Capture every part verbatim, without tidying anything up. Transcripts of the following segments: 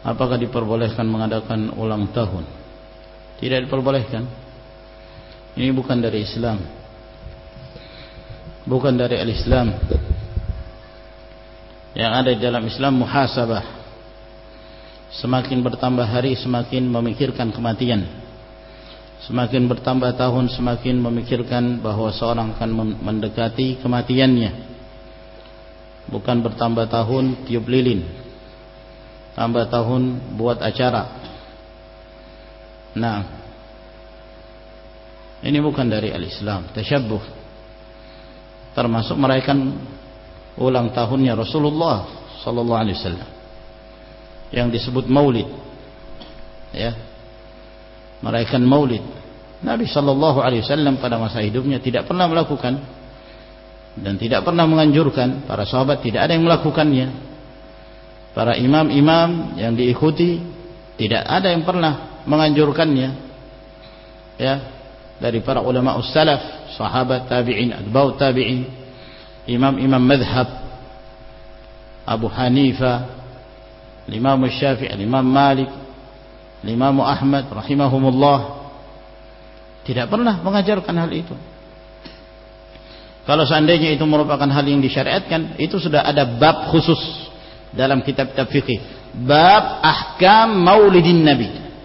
apakah diperbolehkan mengadakan ulang tahun? Tidak diperbolehkan. Ini bukan dari Islam, bukan dari al-Islam. Yang ada di dalam Islam muhasabah. Semakin bertambah hari semakin memikirkan kematian. Semakin bertambah tahun semakin memikirkan bahwa seorang akan mendekati kematiannya. Bukan bertambah tahun tiup lilin, tambah tahun buat acara. Nah, ini bukan dari al-Islam, tasyabbuh. Termasuk merayakan ulang tahunnya Rasulullah sallallahu alaihi wasallam yang disebut Maulid. Ya. Merayakan Maulid. Nabi sallallahu alaihi wasallam pada masa hidupnya tidak pernah melakukan dan tidak pernah menganjurkan. Para sahabat tidak ada yang melakukannya. Para imam-imam yang diikuti tidak ada yang pernah menganjurkannya. Ya, dari para ulama ussalaf, sahabat, tabi'in, atba'ut tabi'in, imam-imam madhab, Abu Hanifah, Imam Syafi'i, Imam Malik, Imam Ahmad rahimahumullah tidak pernah mengajarkan hal itu. Kalau seandainya itu merupakan hal yang disyariatkan, itu sudah ada bab khusus dalam kitab-kitab fikih, bab ahkam maulidin nabi,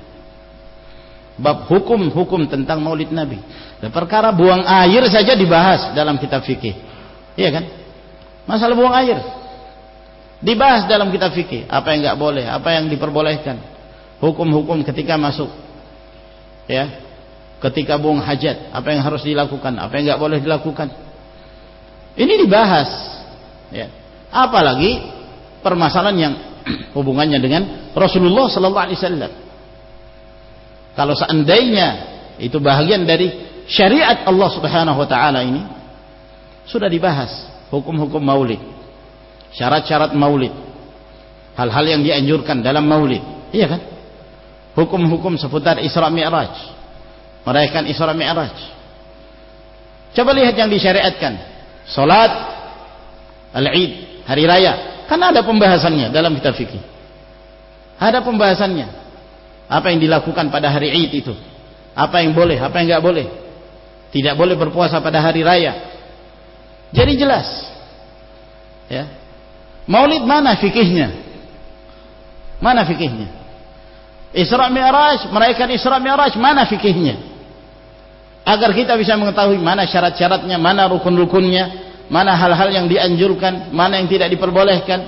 bab hukum-hukum tentang maulid nabi. Dan perkara buang air saja dibahas dalam kitab fikih, iya kan? Masalah buang air dibahas dalam kitab fikih, apa yang enggak boleh, apa yang diperbolehkan, hukum-hukum ketika masuk, ya, ketika buang hajat, apa yang harus dilakukan, apa yang enggak boleh dilakukan. Ini dibahas, ya. Apalagi permasalahan yang hubungannya dengan Rasulullah sallallahu alaihi wasallam. Kalau seandainya itu bahagian dari syariat Allah Subhanahu wa taala, ini sudah dibahas hukum-hukum maulid, syarat-syarat maulid, hal-hal yang dianjurkan dalam maulid, iya kan? Hukum-hukum seputar Isra Mi'raj, merayakan Isra Mi'raj. Coba lihat yang disyariatkan, salat al-Id, hari raya, kan ada pembahasannya dalam kitab fikih. Ada pembahasannya. Apa yang dilakukan pada hari Id itu, apa yang boleh, apa yang enggak boleh. Tidak boleh berpuasa pada hari raya. Jadi jelas. Ya. Maulid mana fikihnya? Mana fikihnya? Isra Mi'raj, merayakan Isra Mi'raj, mana fikihnya? Agar kita bisa mengetahui mana syarat-syaratnya, mana rukun-rukunnya, mana hal-hal yang dianjurkan, mana yang tidak diperbolehkan.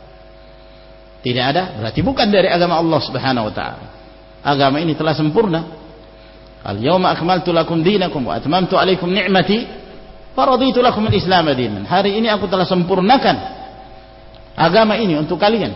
Tidak ada, berarti bukan dari agama Allah Subhanahu wa taala. Agama ini telah sempurna. Al-yawma akmaltu lakum dinakum wa atmamtu alaikum ni'mati wa raditu lakum al-Islam dinan. Hari ini aku telah sempurnakan agama ini untuk kalian.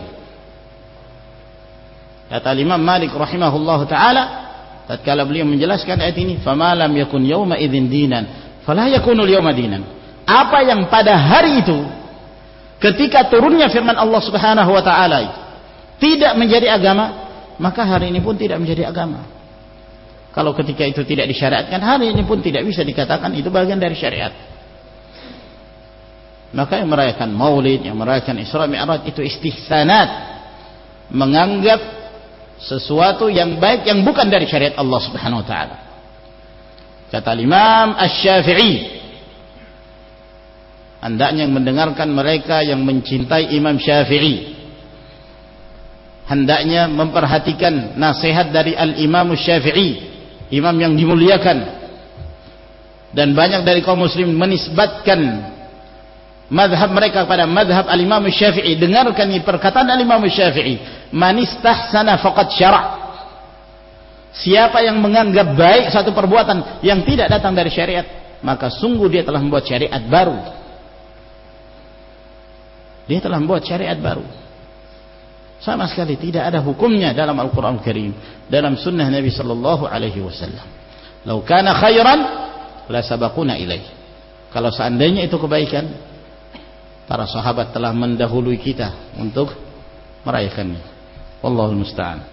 Kata Imam Malik rahimahullahu taala tatkala beliau menjelaskan ayat ini, fama lam yakun yawma idzin dinan fala yakunu al-yawma dinan. Apa yang pada hari itu ketika turunnya firman Allah Subhanahu wa taala tidak menjadi agama, maka hari ini pun tidak menjadi agama. Kalau ketika itu tidak disyariatkan, hari ini pun tidak bisa dikatakan itu bagian dari syariat. Maka yang merayakan maulid, yang merayakan Isra Mi'raj itu istihsanat, menganggap sesuatu yang baik yang bukan dari syariat Allah Subhanahu wa taala. Kata Imam Asy-Syafi'i, hendaknya mendengarkan mereka yang mencintai Imam Syafi'i, hendaknya memperhatikan nasihat dari Al-Imam Syafi'i, imam yang dimuliakan. Dan banyak dari kaum muslim menisbatkan madhab mereka pada madhab Al-Imam Syafi'i. Dengarkan perkataan Al-Imam Syafi'i, man istahsana faqad syara'. Siapa yang menganggap baik satu perbuatan yang tidak datang dari syariat, maka sungguh dia telah membuat syariat baru. Dia telah membuat syariat baru. Sama sekali tidak ada hukumnya dalam Al-Quran Al-Karim, dalam sunnah Nabi sallallahu alaihi wasallam. Lau kana khairan la sabaquna ilaih. Kalau seandainya itu kebaikan, para sahabat telah mendahului kita untuk merayakannya. Wallahul musta'an.